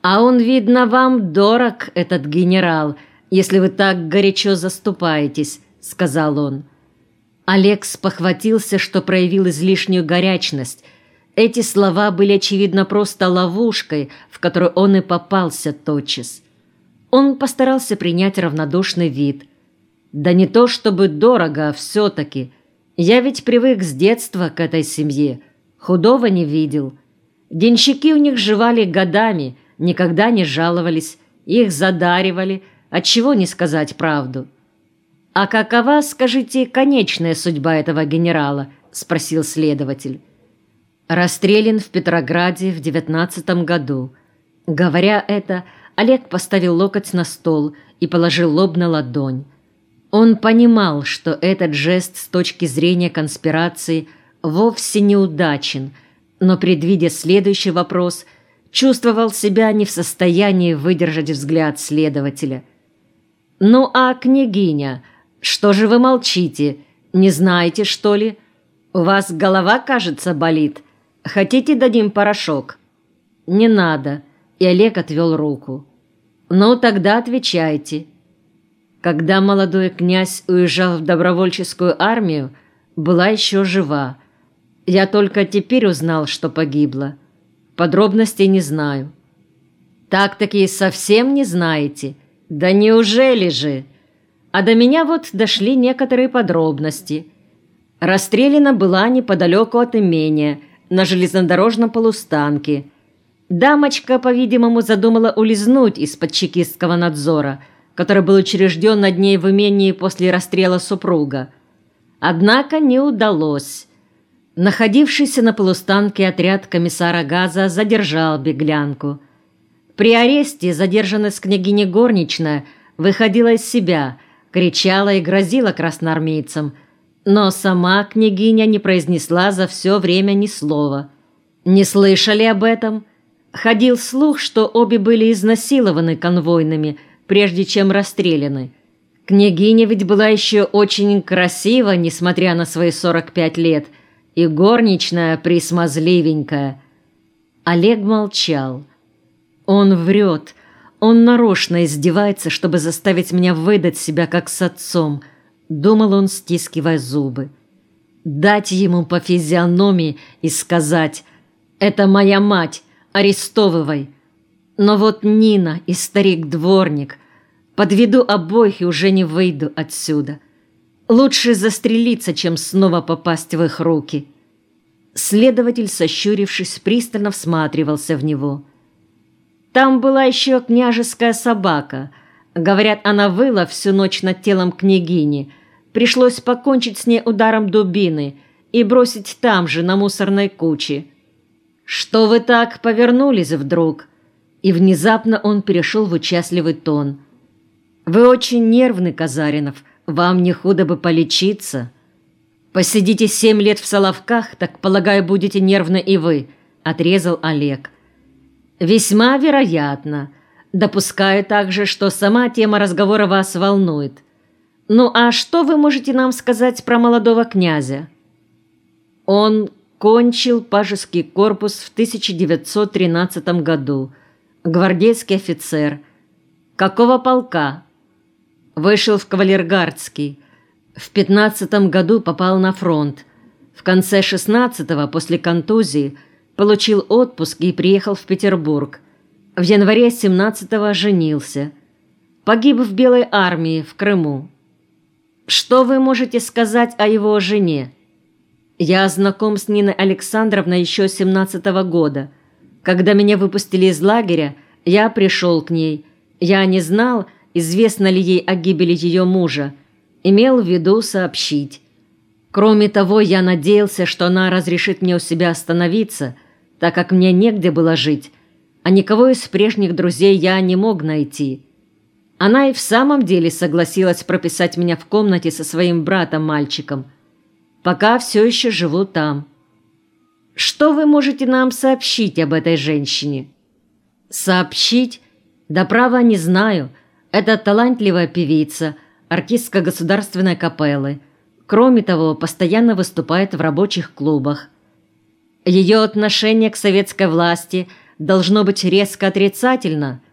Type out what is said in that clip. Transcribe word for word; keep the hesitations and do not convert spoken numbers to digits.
«А он, видно, вам дорог, этот генерал, если вы так горячо заступаетесь», — сказал он. Олег спохватился, что проявил излишнюю горячность. Эти слова были, очевидно, просто ловушкой, в которую он и попался тотчас. Он постарался принять равнодушный вид. «Да не то чтобы дорого, а все-таки. Я ведь привык с детства к этой семье. Худого не видел. Денщики у них жевали годами, никогда не жаловались, их задаривали, отчего не сказать правду». «А какова, скажите, конечная судьба этого генерала?» – спросил следователь. «Расстрелян в Петрограде в девятнадцатом году». Говоря это, Олег поставил локоть на стол и положил лоб на ладонь. Он понимал, что этот жест с точки зрения конспирации вовсе неудачен, но, предвидя следующий вопрос, чувствовал себя не в состоянии выдержать взгляд следователя. «Ну а княгиня, что же вы молчите? Не знаете, что ли? У вас голова, кажется, болит. Хотите, дадим порошок?» «Не надо», и Олег отвел руку. «Ну, тогда отвечайте». Когда молодой князь уезжал в добровольческую армию, была еще жива. Я только теперь узнал, что погибла. Подробностей не знаю». «Так-таки совсем не знаете? Да неужели же? А до меня вот дошли некоторые подробности. Расстреляна была неподалеку от имения, на железнодорожном полустанке. Дамочка, по-видимому, задумала улизнуть из-под чекистского надзора, который был учрежден над ней в имении после расстрела супруга. Однако не удалось. Находившийся на полустанке отряд комиссара Газа задержал беглянку. При аресте задержанная с княгиней горничная выходила из себя, кричала и грозила красноармейцам, но сама княгиня не произнесла за все время ни слова. Не слышали об этом? Ходил слух, что обе были изнасилованы конвойными, прежде чем расстреляны. Княгиня ведь была еще очень красива, несмотря на свои сорок пять лет, и горничная присмазливенькая. Олег молчал. «Он врет. Он нарочно издевается, чтобы заставить меня выдать себя как с отцом», — думал он, стискивая зубы. «Дать ему по физиономии и сказать: это моя мать, арестовывай. Но вот Нина и старик-дворник. Подведу обоих и уже не выйду отсюда. Лучше застрелиться, чем снова попасть в их руки». Следователь, сощурившись, пристально всматривался в него. «Там была еще княжеская собака. Говорят, она выла всю ночь над телом княгини. Пришлось покончить с ней ударом дубины и бросить там же, на мусорной куче. Что вы так повернулись вдруг?» И внезапно он перешел в участливый тон. «Вы очень нервны, Казаринов. Вам не худо бы полечиться. Посидите семь лет в Соловках, так, полагаю, будете нервны и вы», — отрезал Олег. «Весьма вероятно. Допускаю также, что сама тема разговора вас волнует. Ну а что вы можете нам сказать про молодого князя?» «Он кончил пажеский корпус в тысяча девятьсот тринадцатом году. Гвардейский офицер. Какого полка?» «Вышел в кавалергардский. В пятнадцатом году попал на фронт. В конце шестнадцатого, после контузии, получил отпуск и приехал в Петербург. В январе семнадцатого женился. Погиб в Белой армии в Крыму. Что вы можете сказать о его жене?» «Я знаком с Ниной Александровной еще семнадцатого года. Когда меня выпустили из лагеря, я пришел к ней. Я не знал, известно ли ей о гибели ее мужа. Имел в виду сообщить. Кроме того, я надеялся, что она разрешит мне у себя остановиться, так как мне негде было жить, а никого из прежних друзей я не мог найти. Она и в самом деле согласилась прописать меня в комнате со своим братом-мальчиком. Пока все еще живу там. Что вы можете нам сообщить об этой женщине?» «Сообщить? Да право не знаю. Это талантливая певица, артистка Государственной капеллы. Кроме того, постоянно выступает в рабочих клубах. Ее отношение к советской власти должно быть резко отрицательно.